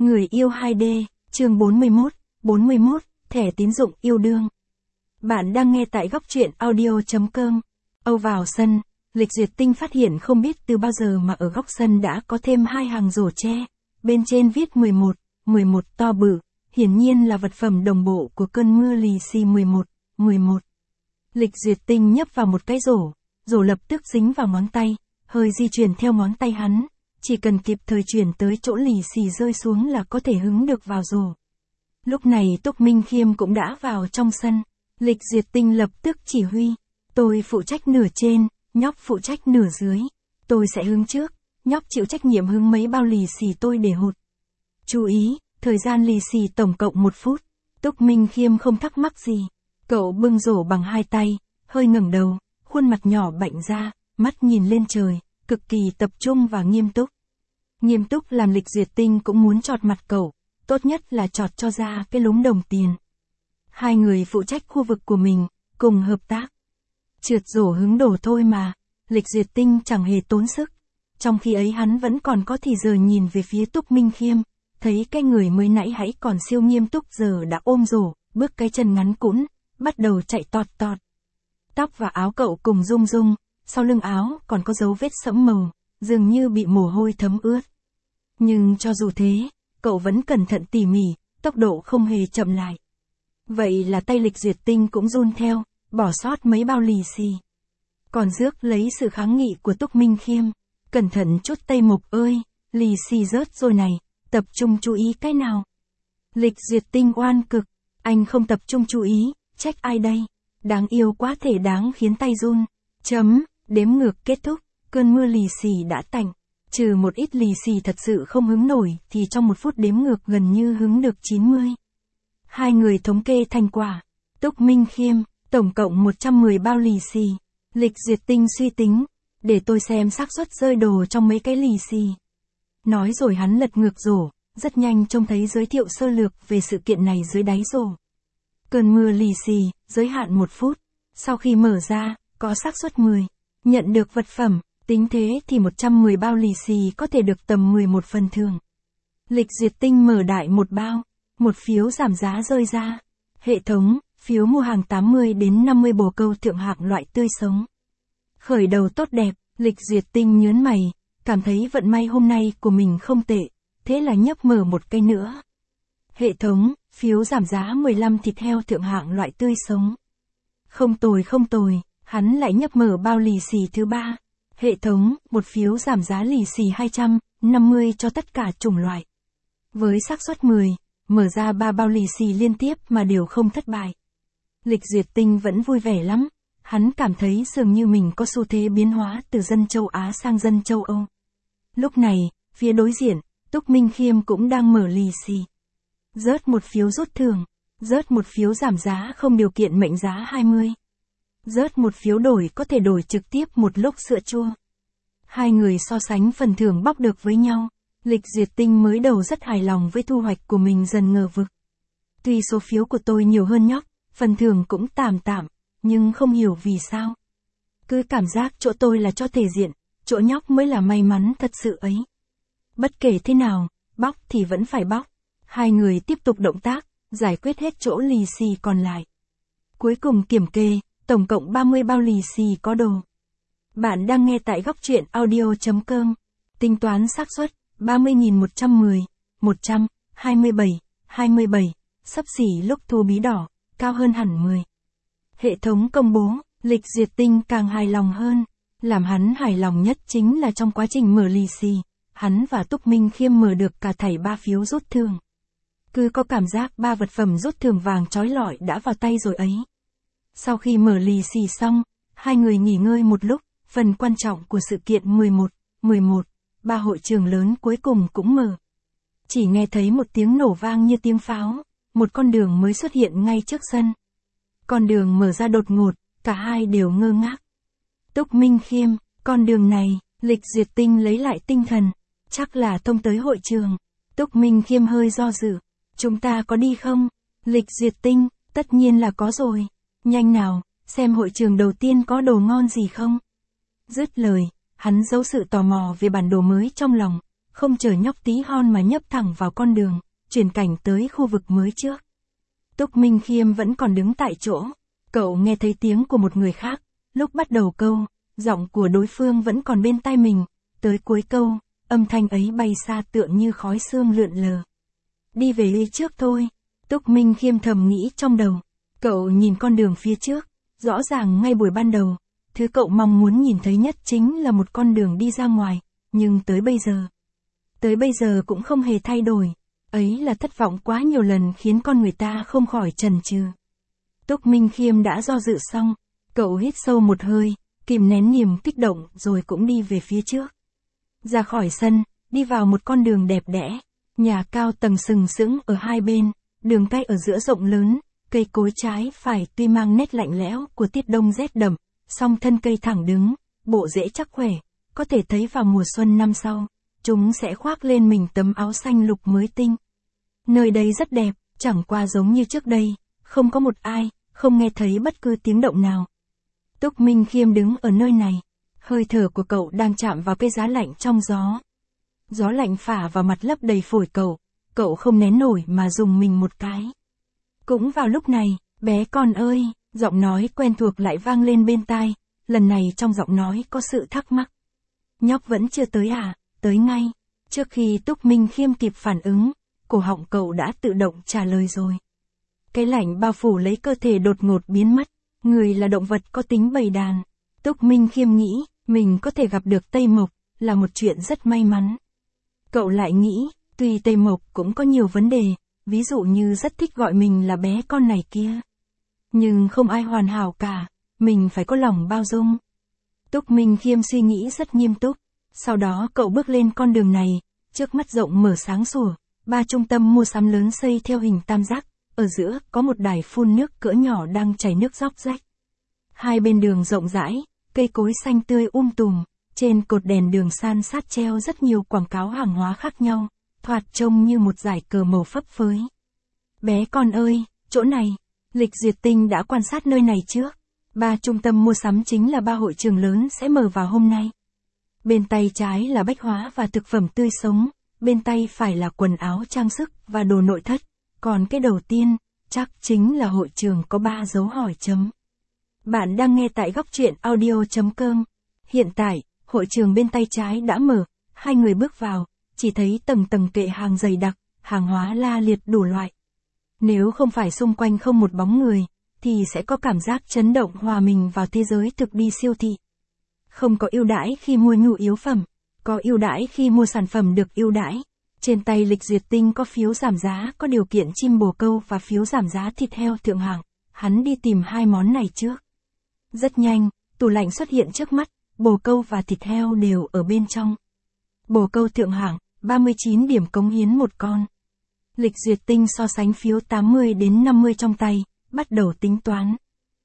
Người yêu 2D, chương 41, thẻ tín dụng yêu đương. Bạn đang nghe tại góc truyện audio.com. Âu vào sân, Lịch Duyệt Tinh phát hiện không biết từ bao giờ mà ở góc sân đã có thêm hai hàng rổ tre, bên trên viết 11 to bự, hiển nhiên là vật phẩm đồng bộ của cơn mưa lì xì 11. Lịch Duyệt Tinh nhấp vào một cái rổ lập tức dính vào ngón tay, hơi di chuyển theo ngón tay hắn, chỉ cần kịp thời chuyển tới chỗ lì xì rơi xuống là có thể hứng được vào rổ. Lúc này Túc Minh Khiêm cũng đã vào trong sân, Lịch Duyệt Tinh lập tức chỉ huy, tôi phụ trách nửa trên, nhóc phụ trách nửa dưới, tôi sẽ hứng trước, nhóc chịu trách nhiệm hứng mấy bao lì xì tôi để hụt. Chú ý, thời gian lì xì tổng cộng 1 phút, Túc Minh Khiêm không thắc mắc gì, cậu bưng rổ bằng hai tay, hơi ngẩng đầu, khuôn mặt nhỏ bạnh ra, mắt nhìn lên trời, cực kỳ tập trung và nghiêm túc. Nghiêm túc làm Lịch Duyệt Tinh cũng muốn chọt mặt cậu, tốt nhất là chọt cho ra cái lúm đồng tiền. Hai người phụ trách khu vực của mình, cùng hợp tác. Trượt rổ hứng đổ thôi mà, Lịch Duyệt Tinh chẳng hề tốn sức. Trong khi ấy hắn vẫn còn có thì giờ nhìn về phía Túc Minh Khiêm, thấy cái người mới nãy hãy còn siêu nghiêm túc giờ đã ôm rổ, bước cái chân ngắn cũn, bắt đầu chạy tọt. Tóc và áo cậu cùng rung, sau lưng áo còn có dấu vết sẫm màu, dường như bị mồ hôi thấm ướt. Nhưng cho dù thế, cậu vẫn cẩn thận tỉ mỉ, tốc độ không hề chậm lại. Vậy là tay Lịch Duyệt Tinh cũng run theo, bỏ sót mấy bao lì xì. Còn rước lấy sự kháng nghị của Túc Minh Khiêm, cẩn thận chút Tây Mục ơi, lì xì rớt rồi này, tập trung chú ý cái nào. Lịch Duyệt Tinh oan cực, anh không tập trung chú ý, trách ai đây, đáng yêu quá thể đáng khiến tay run. Đếm ngược kết thúc, cơn mưa lì xì đã tạnh. Trừ một ít lì xì thật sự không hứng nổi thì trong 1 phút đếm ngược gần như hứng được 90. Hai người thống kê thành quả. Túc Minh Khiêm, tổng cộng 110 bao lì xì. Lịch Duyệt Tinh suy tính, để tôi xem xác suất rơi đồ trong mấy cái lì xì. Nói rồi hắn lật ngược rổ, rất nhanh trông thấy giới thiệu sơ lược về sự kiện này dưới đáy rổ. Cơn mưa lì xì, giới hạn 1 phút. Sau khi mở ra, có xác suất 10. Nhận được vật phẩm. Tính thế thì 110 bao lì xì có thể được tầm 11 phần thưởng. Lịch Duyệt Tinh mở đại một bao, một phiếu giảm giá rơi ra. Hệ thống, phiếu mua hàng 80 đến 50 bồ câu thượng hạng loại tươi sống. Khởi đầu tốt đẹp, Lịch Duyệt Tinh nhớn mày, cảm thấy vận may hôm nay của mình không tệ, thế là nhấp mở một cái nữa. Hệ thống, phiếu giảm giá 15 thịt heo thượng hạng loại tươi sống. Không tồi, hắn lại nhấp mở bao lì xì thứ 3. Hệ thống, một phiếu giảm giá lì xì 250 cho tất cả chủng loại. Với xác suất 10, mở ra 3 bao lì xì liên tiếp mà đều không thất bại. Lịch Duyệt Tinh vẫn vui vẻ lắm, hắn cảm thấy dường như mình có xu thế biến hóa từ dân châu Á sang dân châu Âu. Lúc này, phía đối diện, Túc Minh Khiêm cũng đang mở lì xì. Rớt một phiếu rút thưởng, rớt một phiếu giảm giá không điều kiện mệnh giá 20. Rớt một phiếu đổi có thể đổi trực tiếp một lốc sữa chua. Hai người so sánh phần thưởng bóc được với nhau. Lịch Duyệt Tinh mới đầu rất hài lòng với thu hoạch của mình dần ngờ vực. Tuy số phiếu của tôi nhiều hơn nhóc, phần thưởng cũng tạm, nhưng không hiểu vì sao. Cứ cảm giác chỗ tôi là cho thể diện, chỗ nhóc mới là may mắn thật sự ấy. Bất kể thế nào, bóc thì vẫn phải bóc. Hai người tiếp tục động tác, giải quyết hết chỗ lì xì còn lại. Cuối cùng kiểm kê. Tổng cộng 30 bao lì xì có đồ. Bạn đang nghe tại góc truyện audio.com. Tính toán xác suất 30.110, 100, 27, xấp xỉ lúc thu bí đỏ, cao hơn hẳn 10. Hệ thống công bố, Lịch Duyệt Tinh càng hài lòng hơn. Làm hắn hài lòng nhất chính là trong quá trình mở lì xì, hắn và Túc Minh Khiêm mở được cả thảy 3 phiếu rút thưởng. Cứ có cảm giác 3 vật phẩm rút thưởng vàng chói lọi đã vào tay rồi ấy. Sau khi mở lì xì xong, hai người nghỉ ngơi một lúc, phần quan trọng của sự kiện 11, hội trường lớn cuối cùng cũng mở. Chỉ nghe thấy một tiếng nổ vang như tiếng pháo, một con đường mới xuất hiện ngay trước sân. Con đường mở ra đột ngột, cả hai đều ngơ ngác. Túc Minh Khiêm, con đường này, Lịch Duyệt Tinh lấy lại tinh thần, chắc là thông tới hội trường. Túc Minh Khiêm hơi do dự, chúng ta có đi không? Lịch Duyệt Tinh, tất nhiên là có rồi. Nhanh nào, xem hội trường đầu tiên có đồ ngon gì không? Dứt lời, hắn giấu sự tò mò về bản đồ mới trong lòng, không chờ nhóc tí hon mà nhấp thẳng vào con đường, chuyển cảnh tới khu vực mới trước. Túc Minh Khiêm vẫn còn đứng tại chỗ, cậu nghe thấy tiếng của một người khác, lúc bắt đầu câu, giọng của đối phương vẫn còn bên tai mình, tới cuối câu, âm thanh ấy bay xa tựa như khói sương lượn lờ. Đi về đi trước thôi, Túc Minh Khiêm thầm nghĩ trong đầu, cậu nhìn con đường phía trước, rõ ràng ngay buổi ban đầu, thứ cậu mong muốn nhìn thấy nhất chính là một con đường đi ra ngoài, nhưng tới bây giờ cũng không hề thay đổi, ấy là thất vọng quá nhiều lần khiến con người ta không khỏi chần chừ. Túc Minh Khiêm đã do dự xong, cậu hít sâu một hơi, kìm nén niềm kích động rồi cũng đi về phía trước. Ra khỏi sân, đi vào một con đường đẹp đẽ, nhà cao tầng sừng sững ở hai bên, đường cây ở giữa rộng lớn, cây cối trái phải tuy mang nét lạnh lẽo của tiết đông rét đậm, song thân cây thẳng đứng, bộ rễ chắc khỏe, có thể thấy vào mùa xuân năm sau, chúng sẽ khoác lên mình tấm áo xanh lục mới tinh. Nơi đây rất đẹp, chẳng qua giống như trước đây, không có một ai, không nghe thấy bất cứ tiếng động nào. Túc Minh Khiêm đứng ở nơi này, hơi thở của cậu đang chạm vào cái giá lạnh trong gió. Gió lạnh phả vào mặt lấp đầy phổi cậu không nén nổi mà rùng mình một cái. Cũng vào lúc này, bé con ơi, giọng nói quen thuộc lại vang lên bên tai, lần này trong giọng nói có sự thắc mắc. Nhóc vẫn chưa tới à? Tới ngay. Trước khi Túc Minh Khiêm kịp phản ứng, cổ họng cậu đã tự động trả lời rồi. Cái lạnh bao phủ lấy cơ thể đột ngột biến mất, người là động vật có tính bầy đàn. Túc Minh Khiêm nghĩ, mình có thể gặp được Tây Mộc, là một chuyện rất may mắn. Cậu lại nghĩ, tuy Tây Mộc cũng có nhiều vấn đề, ví dụ như rất thích gọi mình là bé con này kia. Nhưng không ai hoàn hảo cả, mình phải có lòng bao dung. Túc Minh Khiêm suy nghĩ rất nghiêm túc, sau đó cậu bước lên con đường này, trước mắt rộng mở sáng sủa, 3 trung tâm mua sắm lớn xây theo hình tam giác, ở giữa có một đài phun nước cỡ nhỏ đang chảy nước róc rách. Hai bên đường rộng rãi, cây cối xanh tươi tùm, trên cột đèn đường san sát treo rất nhiều quảng cáo hàng hóa khác nhau, thoạt trông như một dải cờ màu phấp phới. Bé con ơi, chỗ này, Lịch Duyệt Tinh đã quan sát nơi này trước. 3 trung tâm mua sắm chính là 3 hội trường lớn sẽ mở vào hôm nay. Bên tay trái là bách hóa và thực phẩm tươi sống, bên tay phải là quần áo trang sức và đồ nội thất, còn cái đầu tiên, chắc chính là hội trường có 3 dấu hỏi chấm. Bạn đang nghe tại góc truyện audio.com. Hiện tại, hội trường bên tay trái đã mở, hai người bước vào, chỉ thấy tầng tầng kệ hàng dày đặc, hàng hóa la liệt đủ loại. Nếu không phải xung quanh không một bóng người, thì sẽ có cảm giác chấn động hòa mình vào thế giới thực đi siêu thị. Không có ưu đãi khi mua nhu yếu phẩm, có ưu đãi khi mua sản phẩm được ưu đãi. Trên tay Lịch Duyệt Tinh có phiếu giảm giá có điều kiện chim bồ câu và phiếu giảm giá thịt heo thượng hạng, hắn đi tìm hai món này trước. Rất nhanh, tủ lạnh xuất hiện trước mắt, bồ câu và thịt heo đều ở bên trong. Bồ câu thượng hạng, 39 điểm cống hiến một con. Lịch Duyệt Tinh so sánh phiếu 80 đến 50 trong tay, bắt đầu tính toán.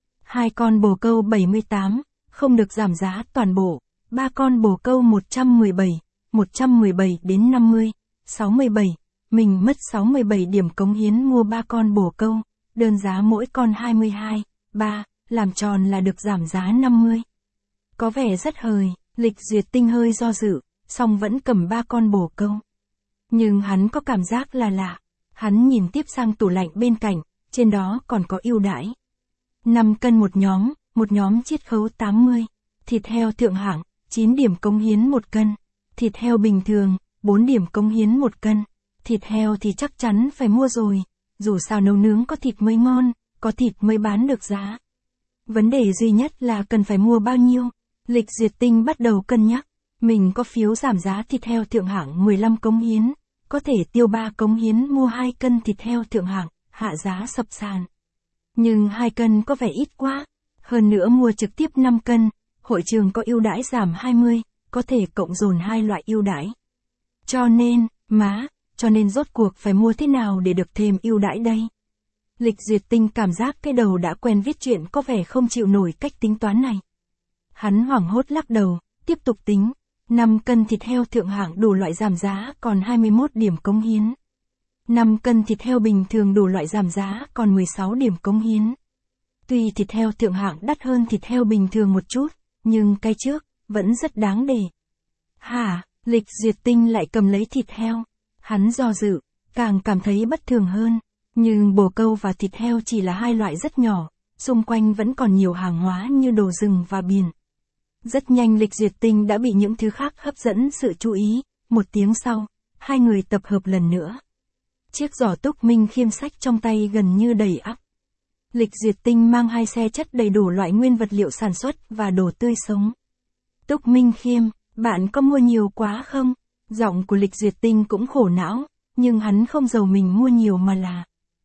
2 con bồ câu 78, không được giảm giá toàn bộ. 3 con bồ câu 117 đến 50, 67. Mình mất 67 điểm cống hiến mua 3 con bồ câu, đơn giá mỗi con 22, 3, làm tròn là được giảm giá 50. Có vẻ rất hời, Lịch Duyệt Tinh hơi do dự, song vẫn cầm 3 con bồ câu. Nhưng hắn có cảm giác là lạ. Hắn nhìn tiếp sang tủ lạnh bên cạnh, trên đó còn có ưu đãi. 5 cân một nhóm chiết khấu 80. Thịt heo thượng hạng, 9 điểm cống hiến 1 cân. Thịt heo bình thường, 4 điểm cống hiến 1 cân. Thịt heo thì chắc chắn phải mua rồi, dù sao nấu nướng có thịt mới ngon, có thịt mới bán được giá. Vấn đề duy nhất là cần phải mua bao nhiêu. Lịch Duyệt Tinh bắt đầu cân nhắc, mình có phiếu giảm giá thịt heo thượng hạng 15 cống hiến, có thể tiêu 3 cống hiến mua 2 cân thịt heo thượng hạng, hạ giá sập sàn. Nhưng 2 cân có vẻ ít quá, hơn nữa mua trực tiếp 5 cân, hội trường có ưu đãi giảm 20, có thể cộng dồn hai loại ưu đãi. Cho nên rốt cuộc phải mua thế nào để được thêm ưu đãi đây? Lịch Duyệt Tinh cảm giác cái đầu đã quen viết chuyện có vẻ không chịu nổi cách tính toán này. Hắn hoảng hốt lắc đầu, tiếp tục tính. 5 cân thịt heo thượng hạng đủ loại giảm giá còn 21 điểm cống hiến. 5 cân thịt heo bình thường đủ loại giảm giá còn 16 điểm cống hiến. Tuy thịt heo thượng hạng đắt hơn thịt heo bình thường một chút, nhưng cái trước, vẫn rất đáng để. Lịch Duyệt Tinh lại cầm lấy thịt heo. Hắn do dự, càng cảm thấy bất thường hơn. Nhưng bồ câu và thịt heo chỉ là hai loại rất nhỏ, xung quanh vẫn còn nhiều hàng hóa như đồ rừng và biển. Rất nhanh Lịch Duyệt Tinh đã bị những thứ khác hấp dẫn sự chú ý. 1 tiếng sau, hai người tập hợp lần nữa. Chiếc giỏ Túc Minh Khiêm xách trong tay gần như đầy ắp. Lịch Duyệt Tinh mang 2 xe chất đầy đủ loại nguyên vật liệu sản xuất và đồ tươi sống. Túc Minh Khiêm, bạn có mua nhiều quá không? Giọng của Lịch Duyệt Tinh cũng khổ não, nhưng hắn không giàu mình mua nhiều mà là.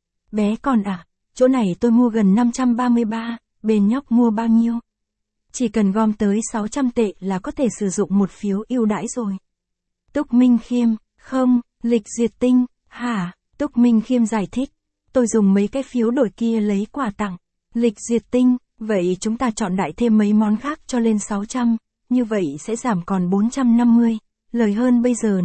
Bé con à, chỗ này tôi mua gần 533, bên nhóc mua bao nhiêu? Chỉ cần gom tới 600 tệ là có thể sử dụng một phiếu ưu đãi rồi. Túc Minh Khiêm, không, Lịch Duyệt Tinh, hả? Túc Minh Khiêm giải thích, tôi dùng mấy cái phiếu đổi kia lấy quà tặng. Lịch Duyệt Tinh, vậy chúng ta chọn đại thêm mấy món khác cho lên 600, như vậy sẽ giảm còn 450, lời hơn bây giờ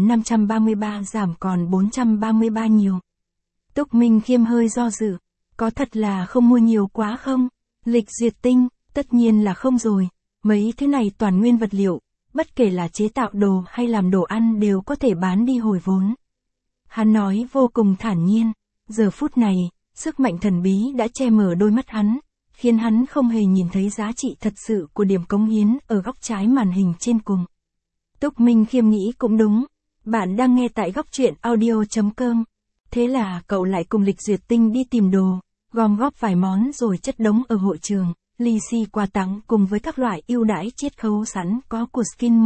533 giảm còn 433 nhiều. Túc Minh Khiêm hơi do dự, có thật là không mua nhiều quá không? Lịch Duyệt Tinh, tất nhiên là không rồi, mấy thứ này toàn nguyên vật liệu, bất kể là chế tạo đồ hay làm đồ ăn đều có thể bán đi hồi vốn. Hắn nói vô cùng thản nhiên, giờ phút này, sức mạnh thần bí đã che mờ đôi mắt hắn, khiến hắn không hề nhìn thấy giá trị thật sự của điểm cống hiến ở góc trái màn hình trên cùng. Túc Minh Khiêm nghĩ cũng đúng, bạn đang nghe tại góc truyện audio.com. Thế là cậu lại cùng Lịch Duyệt Tinh đi tìm đồ, gom góp vài món rồi chất đống ở hội trường, lì xì quà tặng cùng với các loại ưu đãi chiết khấu sẵn có của Skin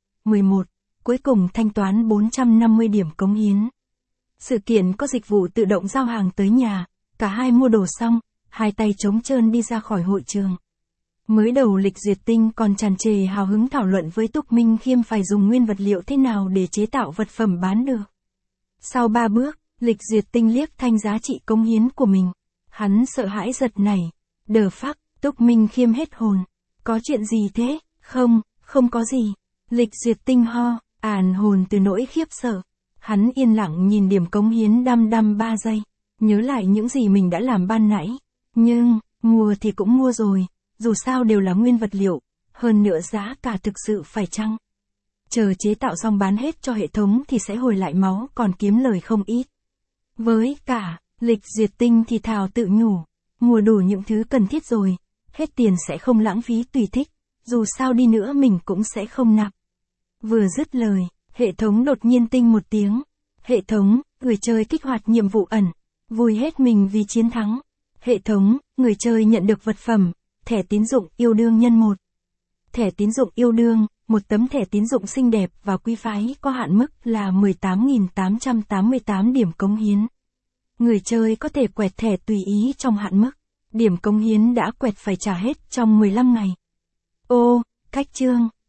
11, cuối cùng thanh toán 450 điểm cống hiến. Sự kiện có dịch vụ tự động giao hàng tới nhà, cả hai mua đồ xong, hai tay trống trơn đi ra khỏi hội trường. Mới đầu Lịch Duyệt Tinh còn tràn trề hào hứng thảo luận với Túc Minh Khiêm phải dùng nguyên vật liệu thế nào để chế tạo vật phẩm bán được. Sau 3 bước, Lịch Duyệt Tinh liếc thanh giá trị cống hiến của mình. Hắn sợ hãi giật nảy. Đờ phắc, Túc Minh Khiêm hết hồn. Có chuyện gì thế? Không có gì. Lịch Duyệt Tinh ho, àn hồn từ nỗi khiếp sợ. Hắn yên lặng nhìn điểm cống hiến đăm 3 giây. Nhớ lại những gì mình đã làm ban nãy. Nhưng, mua thì cũng mua rồi. Dù sao đều là nguyên vật liệu. Hơn nữa giá cả thực sự phải chăng? Chờ chế tạo xong bán hết cho hệ thống thì sẽ hồi lại máu còn kiếm lời không ít. Với cả, Lịch Duyệt Tinh thì thào tự nhủ. Mua đủ những thứ cần thiết rồi. Hết tiền sẽ không lãng phí tùy thích. Dù sao đi nữa mình cũng sẽ không nạp. Vừa dứt lời, hệ thống đột nhiên tinh một tiếng. Hệ thống, người chơi kích hoạt nhiệm vụ ẩn. Vui hết mình vì chiến thắng. Hệ thống, người chơi nhận được vật phẩm. Thẻ tín dụng yêu đương nhân 1. Thẻ tín dụng yêu đương, một tấm thẻ tín dụng xinh đẹp và quý phái có hạn mức là 18.888 điểm cống hiến. Người chơi có thể quẹt thẻ tùy ý trong hạn mức. Điểm cống hiến đã quẹt phải trả hết trong 15 ngày. Ô, cách chương.